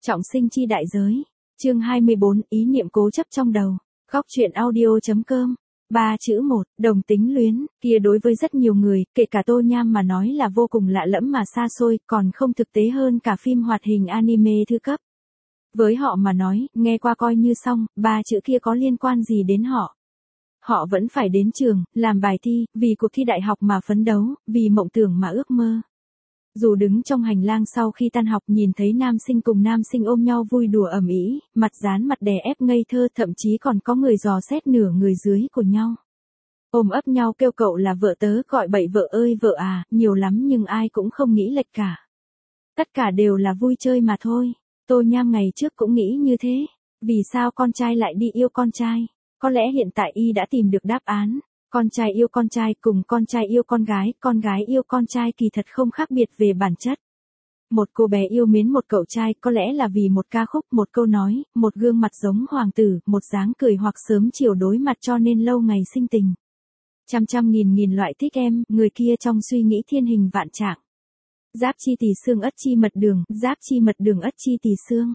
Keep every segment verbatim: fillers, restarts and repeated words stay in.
Trọng sinh chi đại giới. Chương hai mươi bốn, ý niệm cố chấp trong đầu. Góc truyện audio.com. Ba chữ một, đồng tính luyến, kia đối với rất nhiều người, kể cả Tô Nham mà nói là vô cùng lạ lẫm mà xa xôi, còn không thực tế hơn cả phim hoạt hình anime thứ cấp. Với họ mà nói, nghe qua coi như xong, ba chữ kia có liên quan gì đến họ. Họ vẫn phải đến trường, làm bài thi, vì cuộc thi đại học mà phấn đấu, vì mộng tưởng mà ước mơ. Dù đứng trong hành lang sau khi tan học nhìn thấy nam sinh cùng nam sinh ôm nhau vui đùa ầm ĩ, mặt dán mặt đè ép ngây thơ, thậm chí còn có người dò xét nửa người dưới của nhau. Ôm ấp nhau kêu cậu là vợ tớ, gọi bậy vợ ơi vợ à, nhiều lắm nhưng ai cũng không nghĩ lệch cả. Tất cả đều là vui chơi mà thôi. Tô Nham ngày trước cũng nghĩ như thế. Vì sao con trai lại đi yêu con trai? Có lẽ hiện tại y đã tìm được đáp án. Con trai yêu con trai cùng con trai yêu con gái, con gái yêu con trai kỳ thật không khác biệt về bản chất. Một cô bé yêu mến một cậu trai có lẽ là vì một ca khúc, một câu nói, một gương mặt giống hoàng tử, một dáng cười hoặc sớm chiều đối mặt cho nên lâu ngày sinh tình. Trăm trăm nghìn nghìn loại thích em, người kia trong suy nghĩ thiên hình vạn trạng. Giáp chi tỳ xương ất chi mật đường, giáp chi mật đường ất chi tỳ xương.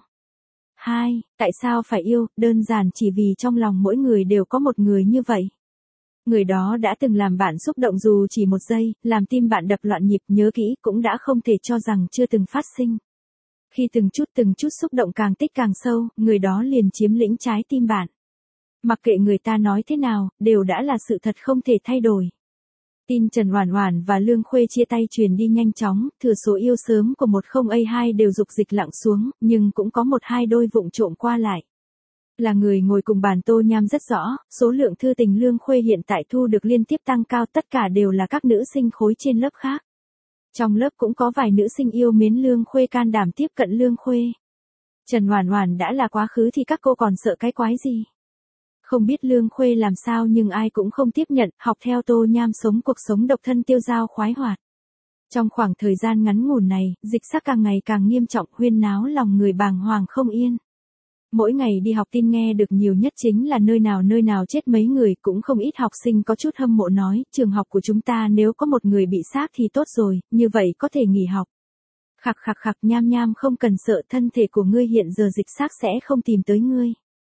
Hai, tại sao phải yêu? Đơn giản chỉ vì trong lòng mỗi người đều có một người như vậy. Người đó đã từng làm bạn xúc động dù chỉ một giây, làm tim bạn đập loạn nhịp, nhớ kỹ cũng đã không thể cho rằng chưa từng phát sinh. Khi từng chút từng chút xúc động càng tích càng sâu, người đó liền chiếm lĩnh trái tim bạn. Mặc kệ người ta nói thế nào, đều đã là sự thật không thể thay đổi. Tin Trần Oản Oản và Lương Khuê chia tay truyền đi nhanh chóng, thừa số yêu sớm của một không A hai đều dục dịch lặng xuống, nhưng cũng có một hai đôi vụng trộm qua lại. Là người ngồi cùng bàn Tô Nham rất rõ, số lượng thư tình Lương Khuê hiện tại thu được liên tiếp tăng cao, tất cả đều là các nữ sinh khối trên lớp khác. Trong lớp cũng có vài nữ sinh yêu mến Lương Khuê can đảm tiếp cận Lương Khuê. Trần Oản Oản đã là quá khứ thì các cô còn sợ cái quái gì? Không biết Lương Khuê làm sao nhưng ai cũng không tiếp nhận, học theo Tô Nham sống cuộc sống độc thân tiêu dao khoái hoạt. Trong khoảng thời gian ngắn ngủn này, dịch sắc càng ngày càng nghiêm trọng, huyên náo lòng người bàng hoàng không yên. Mỗi ngày đi học tin nghe được nhiều nhất chính là nơi nào nơi nào chết mấy người, cũng không ít học sinh có chút hâm mộ nói, trường học của chúng ta nếu có một người bị xác thì tốt rồi, như vậy có thể nghỉ học. Khặc khặc khặc Nham Nham không cần sợ, thân thể của ngươi hiện giờ dịch xác sẽ không tìm tới ngươi.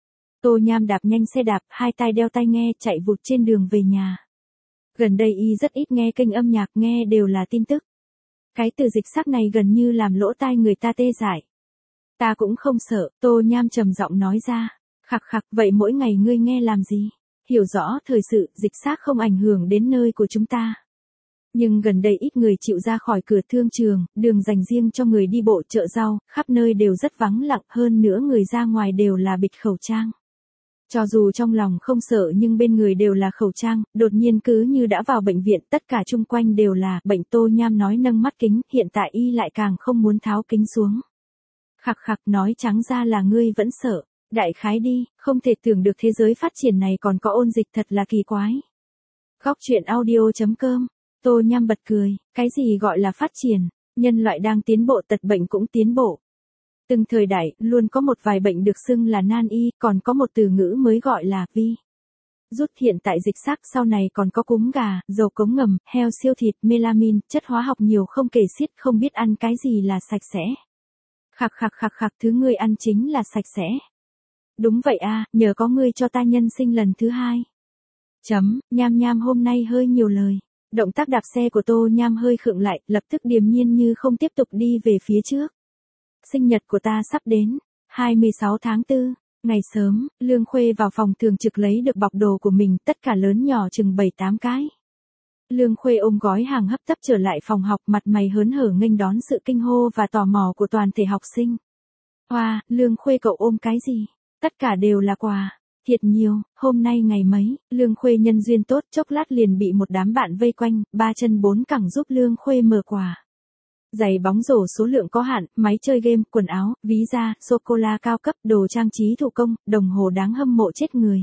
Tô Nham đạp nhanh xe đạp, hai tai đeo tai nghe, chạy vụt trên đường về nhà. Gần đây y rất ít nghe kênh âm nhạc, nghe đều là tin tức. Cái từ dịch xác này gần như làm lỗ tai người ta tê dại. Ta cũng không sợ, Tô Nham trầm giọng nói ra. Khặc khặc, vậy mỗi ngày ngươi nghe làm gì? Hiểu rõ thời sự, dịch xác không ảnh hưởng đến nơi của chúng ta. Nhưng gần đây ít người chịu ra khỏi cửa thương trường, đường dành riêng cho người đi bộ, chợ rau, khắp nơi đều rất vắng lặng, hơn nữa người ra ngoài đều là bịt khẩu trang. Cho dù trong lòng không sợ nhưng bên người đều là khẩu trang, đột nhiên cứ như đã vào bệnh viện, tất cả chung quanh đều là bệnh. Tô Nham nói nâng mắt kính, hiện tại y lại càng không muốn tháo kính xuống. Khặc khặc, nói trắng ra là ngươi vẫn sợ. Đại khái đi, không thể tưởng được thế giới phát triển này còn có ôn dịch, thật là kỳ quái. Góc truyện audio.com. Tô Nham bật cười, cái gì gọi là phát triển, nhân loại đang tiến bộ, tật bệnh cũng tiến bộ. Từng thời đại, luôn có một vài bệnh được xưng là nan y, còn có một từ ngữ mới gọi là vi. Rút hiện tại dịch xác, sau này còn có cúm gà, dầu cống ngầm, heo siêu thịt, melamin, chất hóa học nhiều không kể xiết, không biết ăn cái gì là sạch sẽ. Khặc khặc khặc khặc, thứ ngươi ăn chính là sạch sẽ. Đúng vậy a, nhờ có ngươi cho ta nhân sinh lần thứ hai. Chấm, Nham Nham hôm nay hơi nhiều lời. Động tác đạp xe của Tô Nham hơi khựng lại, lập tức điềm nhiên như không tiếp tục đi về phía trước. Sinh nhật của ta sắp đến, hai mươi sáu tháng tư, ngày sớm, Lương Khuê vào phòng thường trực lấy được bọc đồ của mình, tất cả lớn nhỏ chừng bảy tám cái. Lương Khuê ôm gói hàng hấp tấp trở lại phòng học, mặt mày hớn hở nghênh đón sự kinh hô và tò mò của toàn thể học sinh. Hoa, wow, Lương Khuê cậu ôm cái gì? Tất cả đều là quà. Thiệt nhiều, hôm nay ngày mấy, Lương Khuê nhân duyên tốt, chốc lát liền bị một đám bạn vây quanh, ba chân bốn cẳng giúp Lương Khuê mở quà. Giày bóng rổ số lượng có hạn, máy chơi game, quần áo, ví da, sô-cô-la cao cấp, đồ trang trí thủ công, đồng hồ đáng hâm mộ chết người.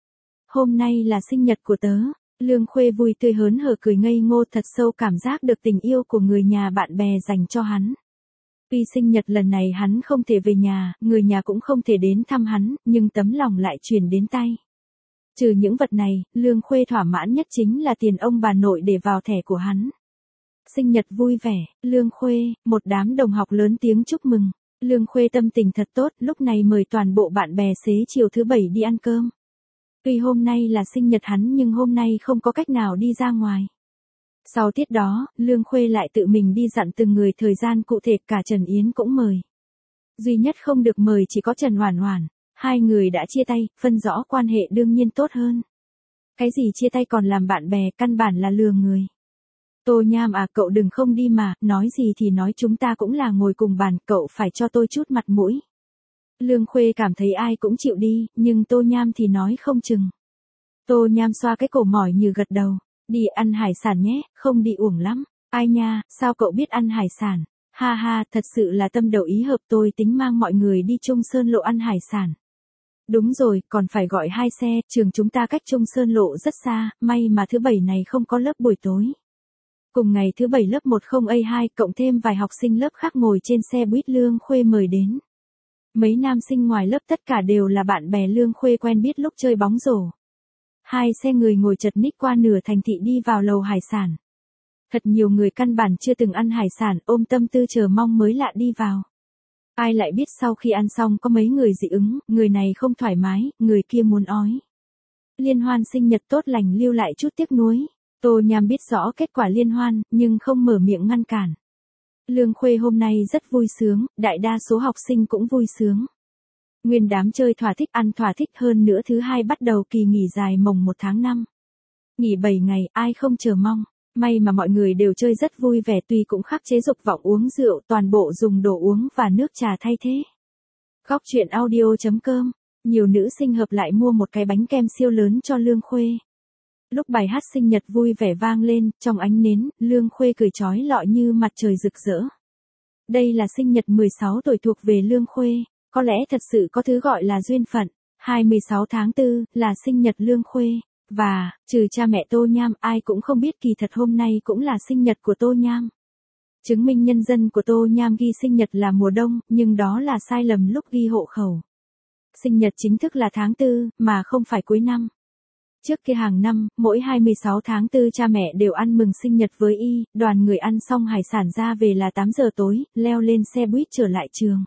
Hôm nay là sinh nhật của tớ. Lương Khuê vui tươi hớn hở cười ngây ngô, thật sâu cảm giác được tình yêu của người nhà bạn bè dành cho hắn. Tuy sinh nhật lần này hắn không thể về nhà, người nhà cũng không thể đến thăm hắn, nhưng tấm lòng lại truyền đến tay. Trừ những vật này, Lương Khuê thỏa mãn nhất chính là tiền ông bà nội để vào thẻ của hắn. Sinh nhật vui vẻ, Lương Khuê, một đám đồng học lớn tiếng chúc mừng. Lương Khuê tâm tình thật tốt, lúc này mời toàn bộ bạn bè xế chiều thứ bảy đi ăn cơm. Tuy hôm nay là sinh nhật hắn nhưng hôm nay không có cách nào đi ra ngoài. Sau tiết đó, Lương Khuê lại tự mình đi dặn từng người thời gian cụ thể, cả Trần Yến cũng mời. Duy nhất không được mời chỉ có Trần Hoản Hoản, hai người đã chia tay, phân rõ quan hệ đương nhiên tốt hơn. Cái gì chia tay còn làm bạn bè, căn bản là lừa người. Tô Nham à, cậu đừng không đi mà, nói gì thì nói, chúng ta cũng là ngồi cùng bàn, cậu phải cho tôi chút mặt mũi. Lương Khuê cảm thấy ai cũng chịu đi, nhưng Tô Nham thì nói không chừng. Tô Nham xoa cái cổ mỏi như gật đầu, đi ăn hải sản nhé, không đi uổng lắm. Ai nha, sao cậu biết ăn hải sản? Ha ha, thật sự là tâm đầu ý hợp, tôi tính mang mọi người đi Trung Sơn Lộ ăn hải sản. Đúng rồi, còn phải gọi hai xe, trường chúng ta cách Trung Sơn Lộ rất xa, may mà thứ bảy này không có lớp buổi tối. Cùng ngày thứ bảy lớp một không A hai cộng thêm vài học sinh lớp khác ngồi trên xe buýt Lương Khuê mời đến. Mấy nam sinh ngoài lớp tất cả đều là bạn bè Lương Khuê quen biết lúc chơi bóng rổ. Hai xe người ngồi chật ních qua nửa thành thị đi vào lầu hải sản. Thật nhiều người căn bản chưa từng ăn hải sản, ôm tâm tư chờ mong mới lạ đi vào. Ai lại biết sau khi ăn xong có mấy người dị ứng, người này không thoải mái, người kia muốn ói. Liên hoan sinh nhật tốt lành lưu lại chút tiếc nuối. Tô Nham biết rõ kết quả liên hoan, nhưng không mở miệng ngăn cản. Lương Khuê hôm nay rất vui sướng, đại đa số học sinh cũng vui sướng. Nguyên đám chơi thỏa thích, ăn thỏa thích, hơn nữa thứ hai bắt đầu kỳ nghỉ dài mồng một tháng năm. Nghỉ bảy ngày, ai không chờ mong. May mà mọi người đều chơi rất vui vẻ, tuy cũng khắc chế dục vọng uống rượu, toàn bộ dùng đồ uống và nước trà thay thế. Góc truyện audio chấm com, nhiều nữ sinh hợp lại mua một cái bánh kem siêu lớn cho Lương Khuê. Lúc bài hát sinh nhật vui vẻ vang lên, trong ánh nến, Lương Khuê cười chói lọi như mặt trời rực rỡ. Đây là sinh nhật mười sáu tuổi thuộc về Lương Khuê, có lẽ thật sự có thứ gọi là duyên phận. hai mươi sáu tháng tư là sinh nhật Lương Khuê, và, trừ cha mẹ Tô Nham, ai cũng không biết kỳ thật hôm nay cũng là sinh nhật của Tô Nham. Chứng minh nhân dân của Tô Nham ghi sinh nhật là mùa đông, nhưng đó là sai lầm lúc ghi hộ khẩu. Sinh nhật chính thức là tháng tư, mà không phải cuối năm. Trước kia hàng năm, mỗi hai mươi sáu tháng tư cha mẹ đều ăn mừng sinh nhật với y, đoàn người ăn xong hải sản ra về là tám giờ tối, leo lên xe buýt trở lại trường.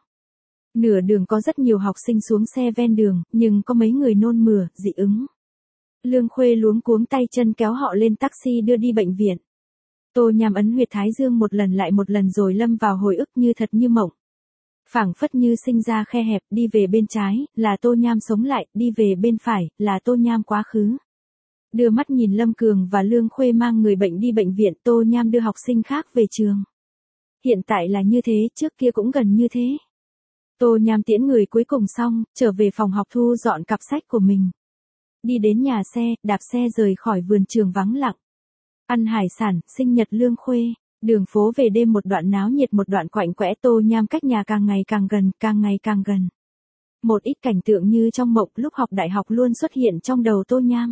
Nửa đường có rất nhiều học sinh xuống xe ven đường, nhưng có mấy người nôn mửa, dị ứng. Lương Khuê luống cuống tay chân kéo họ lên taxi đưa đi bệnh viện. Tô Nham ấn huyệt thái dương một lần lại một lần rồi lâm vào hồi ức như thật như mộng. Phảng phất như sinh ra khe hẹp, đi về bên trái, là Tô Nham sống lại, đi về bên phải, là Tô Nham quá khứ. Đưa mắt nhìn Lâm Cường và Lương Khuê mang người bệnh đi bệnh viện, Tô Nham đưa học sinh khác về trường. Hiện tại là như thế, trước kia cũng gần như thế. Tô Nham tiễn người cuối cùng xong, trở về phòng học thu dọn cặp sách của mình. Đi đến nhà xe, đạp xe rời khỏi vườn trường vắng lặng. Ăn hải sản, sinh nhật Lương Khuê, đường phố về đêm một đoạn náo nhiệt một đoạn quạnh quẽ, Tô Nham cách nhà càng ngày càng gần, càng ngày càng gần. Một ít cảnh tượng như trong mộng lúc học đại học luôn xuất hiện trong đầu Tô Nham.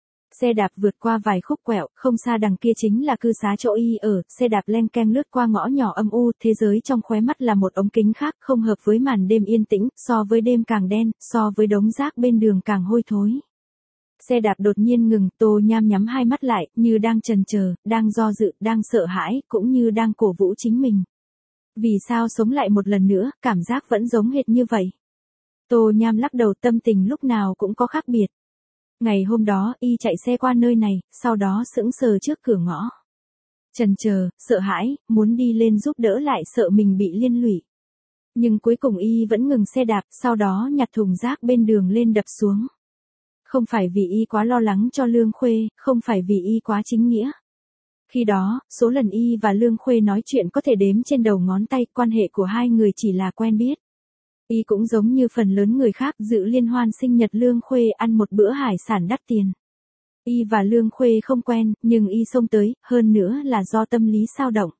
Xe đạp vượt qua vài khúc quẹo, không xa đằng kia chính là cư xá chỗ y ở, xe đạp len keng lướt qua ngõ nhỏ âm u, thế giới trong khóe mắt là một ống kính khác, không hợp với màn đêm yên tĩnh, so với đêm càng đen, so với đống rác bên đường càng hôi thối. Xe đạp đột nhiên ngừng, Tô Nham nhắm hai mắt lại, như đang chần chờ, đang do dự, đang sợ hãi, cũng như đang cổ vũ chính mình. Vì sao sống lại một lần nữa, cảm giác vẫn giống hệt như vậy? Tô Nham lắc đầu, tâm tình lúc nào cũng có khác biệt. Ngày hôm đó, y chạy xe qua nơi này, sau đó sững sờ trước cửa ngõ. Chần chờ, sợ hãi, muốn đi lên giúp đỡ lại sợ mình bị liên lụy. Nhưng cuối cùng y vẫn ngừng xe đạp, sau đó nhặt thùng rác bên đường lên đập xuống. Không phải vì y quá lo lắng cho Lương Khuê, không phải vì y quá chính nghĩa. Khi đó, số lần y và Lương Khuê nói chuyện có thể đếm trên đầu ngón tay, quan hệ của hai người chỉ là quen biết. Y cũng giống như phần lớn người khác dự liên hoan sinh nhật Lương Khuê ăn một bữa hải sản đắt tiền. Y và Lương Khuê không quen, nhưng y xông tới, hơn nữa là do tâm lý xao động.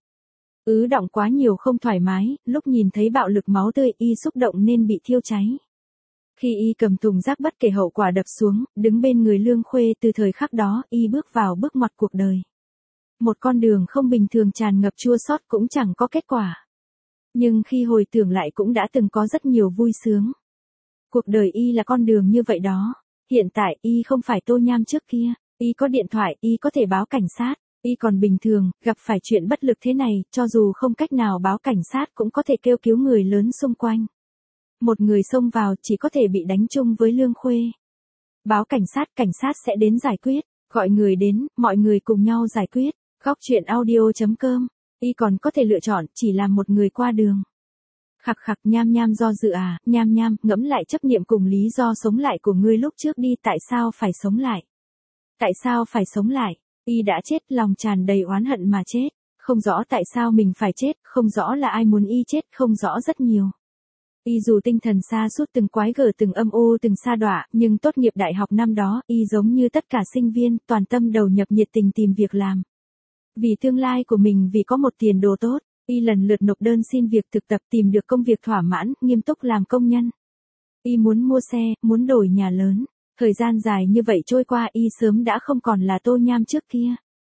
Ứ động quá nhiều không thoải mái, lúc nhìn thấy bạo lực máu tươi y xúc động nên bị thiêu cháy. Khi y cầm thùng rác bất kể hậu quả đập xuống, đứng bên người Lương Khuê, từ thời khắc đó y bước vào bước ngoặt cuộc đời. Một con đường không bình thường tràn ngập chua xót cũng chẳng có kết quả. Nhưng khi hồi tưởng lại cũng đã từng có rất nhiều vui sướng. Cuộc đời y là con đường như vậy đó. Hiện tại y không phải Tô Nham trước kia, y có điện thoại, y có thể báo cảnh sát. Y còn bình thường, gặp phải chuyện bất lực thế này, cho dù không cách nào báo cảnh sát cũng có thể kêu cứu người lớn xung quanh. Một người xông vào chỉ có thể bị đánh chung với Lương Khuê. Báo cảnh sát, cảnh sát sẽ đến giải quyết, gọi người đến, mọi người cùng nhau giải quyết. Góc chuyện audio chấm com. Y còn có thể lựa chọn chỉ làm một người qua đường. Khặc khặc nham nham do dự à, nham nham, ngẫm lại chấp niệm cùng lý do sống lại của ngươi lúc trước đi, tại sao phải sống lại? Tại sao phải sống lại? Y đã chết, lòng tràn đầy oán hận mà chết, không rõ tại sao mình phải chết, không rõ là ai muốn Y chết, không rõ rất nhiều. Y dù tinh thần sa sút từng quái gở từng âm u từng sa đọa, nhưng tốt nghiệp đại học năm đó, Y giống như tất cả sinh viên, toàn tâm đầu nhập nhiệt tình tìm việc làm. Vì tương lai của mình, vì có một tiền đồ tốt, Y lần lượt nộp đơn xin việc thực tập, tìm được công việc thỏa mãn, nghiêm túc làm công nhân. Y muốn mua xe, muốn đổi nhà lớn. Thời gian dài như vậy trôi qua, Y sớm đã không còn là Tô Nham trước kia.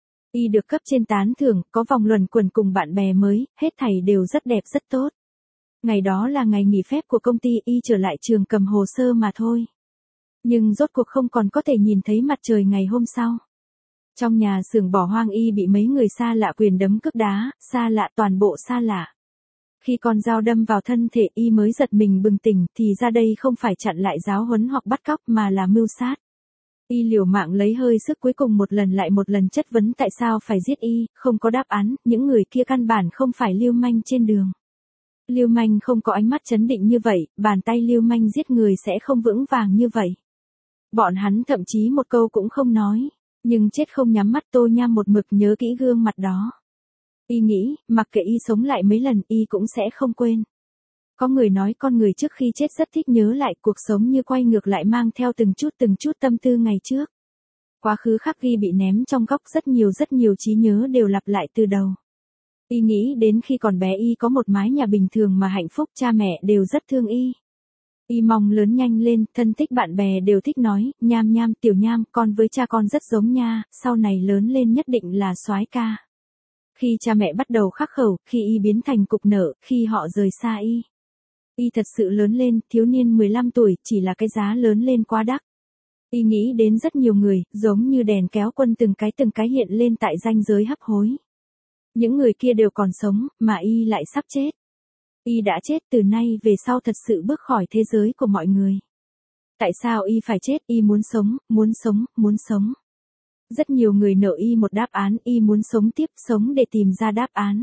Y được cấp trên tán thưởng, có vòng luẩn quẩn cùng bạn bè mới, hết thảy đều rất đẹp rất tốt. Ngày đó là ngày nghỉ phép của công ty, Y trở lại trường cầm hồ sơ mà thôi. Nhưng rốt cuộc không còn có thể nhìn thấy mặt trời ngày hôm sau. Trong nhà xưởng bỏ hoang, Y bị mấy người xa lạ quyền đấm cước đá, xa lạ, toàn bộ xa lạ. Khi con dao đâm vào thân thể, Y mới giật mình bừng tỉnh, thì ra đây không phải chặn lại giáo huấn hoặc bắt cóc mà là mưu sát. Y liều mạng lấy hơi sức, cuối cùng một lần lại một lần chất vấn tại sao phải giết Y, không có đáp án, những người kia căn bản không phải lưu manh trên đường. Lưu manh không có ánh mắt chấn định như vậy, bàn tay lưu manh giết người sẽ không vững vàng như vậy. Bọn hắn thậm chí một câu cũng không nói, nhưng chết không nhắm mắt. Tô Nham một mực nhớ kỹ gương mặt đó. Y nghĩ, mặc kệ Y sống lại mấy lần, Y cũng sẽ không quên. Có người nói con người trước khi chết rất thích nhớ lại, cuộc sống như quay ngược lại, mang theo từng chút từng chút tâm tư ngày trước. Quá khứ khắc ghi bị ném trong góc, rất nhiều rất nhiều trí nhớ đều lặp lại từ đầu. Y nghĩ đến khi còn bé, Y có một mái nhà bình thường mà hạnh phúc, cha mẹ đều rất thương Y. Y mong lớn nhanh lên, thân thích bạn bè đều thích nói, Nham Nham, tiểu Nham, con với cha con rất giống nha, sau này lớn lên nhất định là soái ca. Khi cha mẹ bắt đầu khắc khẩu, khi Y biến thành cục nợ, khi họ rời xa Y. Y thật sự lớn lên, thiếu niên mười lăm tuổi, chỉ là cái giá lớn lên quá đắt. Y nghĩ đến rất nhiều người, giống như đèn kéo quân, từng cái từng cái hiện lên tại ranh giới hấp hối. Những người kia đều còn sống, mà Y lại sắp chết. Y đã chết, từ nay về sau thật sự bước khỏi thế giới của mọi người. Tại sao Y phải chết? Y muốn sống, muốn sống, muốn sống. Rất nhiều người nợ Y một đáp án, Y muốn sống tiếp, sống để tìm ra đáp án.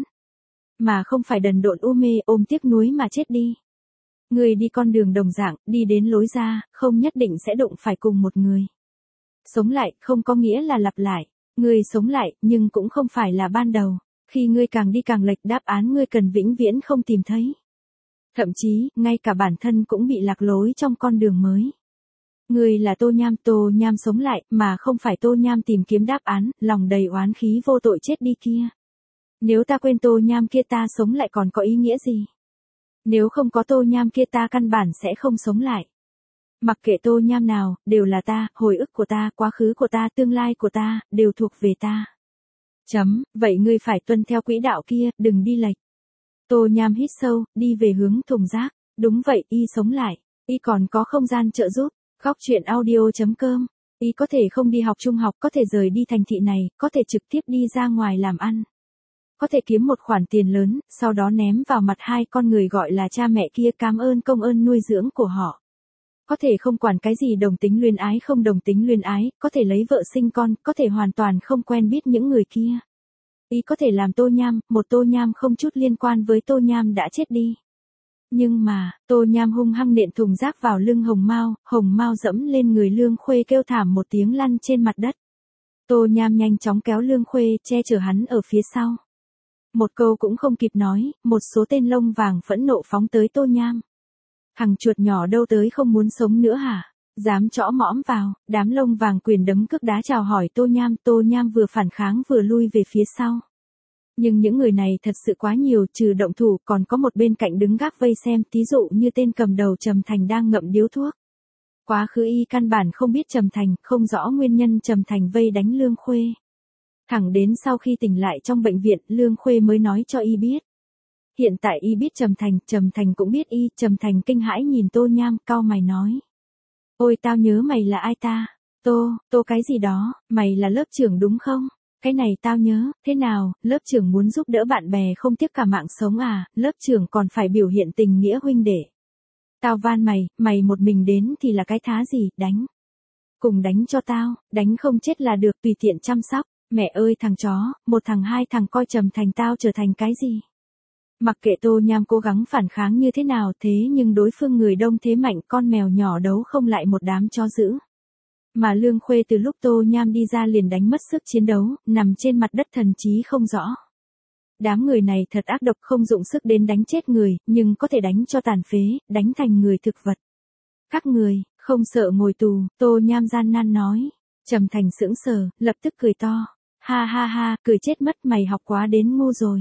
Mà không phải đần độn u mê ôm tiếc nuối mà chết đi. Người đi con đường đồng dạng, đi đến lối ra, không nhất định sẽ đụng phải cùng một người. Sống lại, không có nghĩa là lặp lại. Người sống lại, nhưng cũng không phải là ban đầu. Khi ngươi càng đi càng lệch, đáp án ngươi cần vĩnh viễn không tìm thấy. Thậm chí, ngay cả bản thân cũng bị lạc lối trong con đường mới. Ngươi là Tô Nham, Tô Nham sống lại, mà không phải Tô Nham tìm kiếm đáp án, lòng đầy oán khí vô tội chết đi kia. Nếu ta quên Tô Nham kia, ta sống lại còn có ý nghĩa gì? Nếu không có Tô Nham kia, ta căn bản sẽ không sống lại. Mặc kệ Tô Nham nào, đều là ta, hồi ức của ta, quá khứ của ta, tương lai của ta, đều thuộc về ta. Chấm, vậy ngươi phải tuân theo quỹ đạo kia, đừng đi lệch. Tô Nham hít sâu, đi về hướng thùng rác. Đúng vậy, Y sống lại. Y còn có không gian trợ giúp. Góc chuyện audio chấm com. Y có thể không đi học trung học, có thể rời đi thành thị này, có thể trực tiếp đi ra ngoài làm ăn. Có thể kiếm một khoản tiền lớn, sau đó ném vào mặt hai con người gọi là cha mẹ kia, cảm ơn công ơn nuôi dưỡng của họ. Có thể không quản cái gì đồng tính luyến ái không đồng tính luyến ái, có thể lấy vợ sinh con, có thể hoàn toàn không quen biết những người kia. Y có thể làm Tô Nham, một Tô Nham không chút liên quan với Tô Nham đã chết đi. Nhưng mà, Tô Nham hung hăng nện thùng rác vào lưng Hồng Mao, Hồng Mao dẫm lên người Lương Khuê kêu thảm một tiếng lăn trên mặt đất. Tô Nham nhanh chóng kéo Lương Khuê, che chở hắn ở phía sau. Một câu cũng không kịp nói, một số tên lông vàng phẫn nộ phóng tới Tô Nham. Thằng chuột nhỏ đâu tới không muốn sống nữa hả? Dám chõ mõm vào, đám lông vàng quyền đấm cước đá chào hỏi Tô Nham. Tô Nham vừa phản kháng vừa lui về phía sau. Nhưng những người này thật sự quá nhiều, trừ động thủ còn có một bên cạnh đứng gác vây xem, thí dụ như tên cầm đầu Trầm Thành đang ngậm điếu thuốc. Quá khứ Y căn bản không biết Trầm Thành, không rõ nguyên nhân Trầm Thành vây đánh Lương Khuê. Thẳng đến sau khi tỉnh lại trong bệnh viện, Lương Khuê mới nói cho Y biết. Hiện tại Y biết Trầm Thành, Trầm Thành cũng biết Y, Trầm Thành kinh hãi nhìn Tô Nham, cau mày nói. Ôi tao nhớ mày là ai ta? Tô, Tô cái gì đó, mày là lớp trưởng đúng không? cái này tao nhớ, thế nào, lớp trưởng muốn giúp đỡ bạn bè không tiếc cả mạng sống à, lớp trưởng còn phải biểu hiện tình nghĩa huynh đệ. Tao van mày, mày một mình đến thì là cái thá gì, đánh. Cùng đánh cho tao, đánh không chết là được, tùy tiện chăm sóc. Mẹ ơi thằng chó, một thằng hai thằng coi Trầm Thành tao trở thành cái gì. Mặc kệ Tô Nham cố gắng phản kháng như thế nào thế nhưng đối phương người đông thế mạnh, con mèo nhỏ đấu không lại một đám chó dữ. Mà Lương Khuê từ lúc Tô Nham đi ra liền đánh mất sức chiến đấu, nằm trên mặt đất thần trí không rõ. Đám người này thật ác độc, không dụng sức đến đánh chết người, nhưng có thể đánh cho tàn phế, đánh thành người thực vật. Các người, không sợ ngồi tù, Tô Nham gian nan nói. Trầm Thành sững sờ, lập tức cười to. Ha ha ha, cười chết mất, mày học quá đến ngu rồi.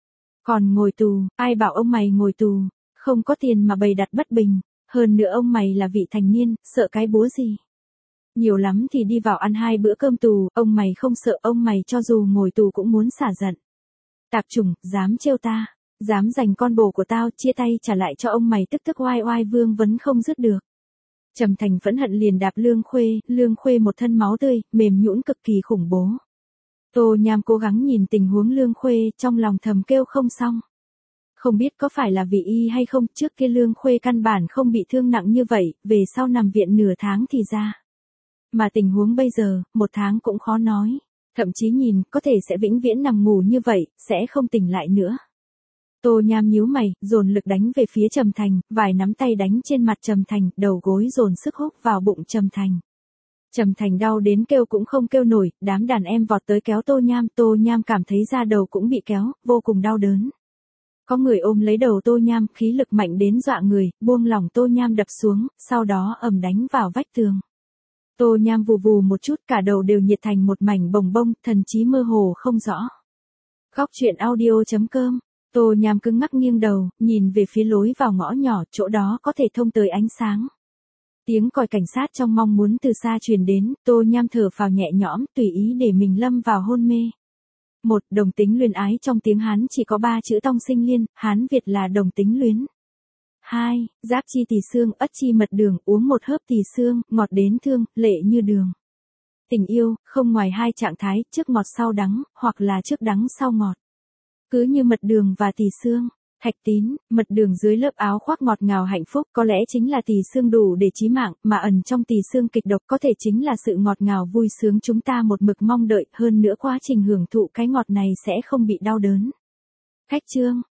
Còn ngồi tù, ai bảo ông mày ngồi tù, không có tiền mà bày đặt bất bình, hơn nữa ông mày là vị thành niên, sợ cái búa gì. Nhiều lắm thì đi vào ăn hai bữa cơm tù, ông mày không sợ, ông mày cho dù ngồi tù cũng muốn xả giận. Tạp chủng, dám trêu ta, dám giành con bồ của tao, chia tay trả lại cho ông mày, tức tức oai oai vương vấn không dứt được. Trầm Thành phẫn hận liền đạp Lương Khuê, Lương Khuê một thân máu tươi, mềm nhũn cực kỳ khủng bố. Tô Nham cố gắng nhìn tình huống Lương Khuê, trong lòng thầm kêu không xong. Không biết có phải là vì y hay không, trước kia Lương Khuê căn bản không bị thương nặng như vậy, về sau nằm viện nửa tháng thì ra. Mà tình huống bây giờ, một tháng cũng khó nói. Thậm chí nhìn, có thể sẽ vĩnh viễn nằm ngủ như vậy, sẽ không tỉnh lại nữa. Tô Nham nhíu mày, dồn lực đánh về phía Trầm Thành, vài nắm tay đánh trên mặt Trầm Thành, đầu gối dồn sức húc vào bụng Trầm Thành. Trầm Thành đau đến kêu cũng không kêu nổi, đám đàn em vọt tới kéo Tô Nham, Tô Nham cảm thấy da đầu cũng bị kéo, vô cùng đau đớn. Có người ôm lấy đầu Tô Nham, khí lực mạnh đến dọa người, buông lỏng Tô Nham đập xuống, sau đó ầm đánh vào vách tường. Tô Nham vù vù một chút, cả đầu đều nhiệt thành một mảnh bồng bông, thần trí mơ hồ không rõ. Góc truyện audio chấm com. Tô Nham cứng ngắc nghiêng đầu, nhìn về phía lối vào ngõ nhỏ, chỗ đó có thể thông tới ánh sáng. Tiếng còi cảnh sát trong mong muốn từ xa truyền đến, Tô Nham thở phào nhẹ nhõm, tùy ý để mình lâm vào hôn mê. Một, đồng tính luyến ái, trong tiếng Hán chỉ có ba chữ tong sinh liên, Hán Việt là đồng tính luyến. Hai, giáp chi tỳ xương, ất chi mật đường, uống một hớp tỳ xương, ngọt đến thương, lệ như đường. Tình yêu, không ngoài hai trạng thái, trước ngọt sau đắng, hoặc là trước đắng sau ngọt. Cứ như mật đường và tỳ xương. Thạch Tín, mật đường dưới lớp áo khoác ngọt ngào hạnh phúc có lẽ chính là tỳ xương đủ để chí mạng, mà ẩn trong tỳ xương kịch độc có thể chính là sự ngọt ngào vui sướng chúng ta một mực mong đợi, hơn nữa quá trình hưởng thụ cái ngọt này sẽ không bị đau đớn. Khách chương